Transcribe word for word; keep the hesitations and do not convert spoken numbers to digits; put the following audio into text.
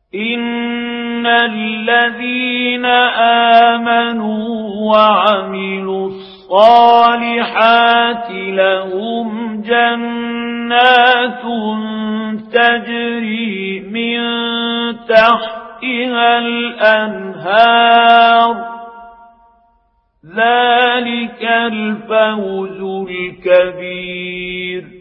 إن الذين آمنوا وعملوا الصالحات لهم جنات تجري من تحتها الأنهار ذلك الفوز الكبير.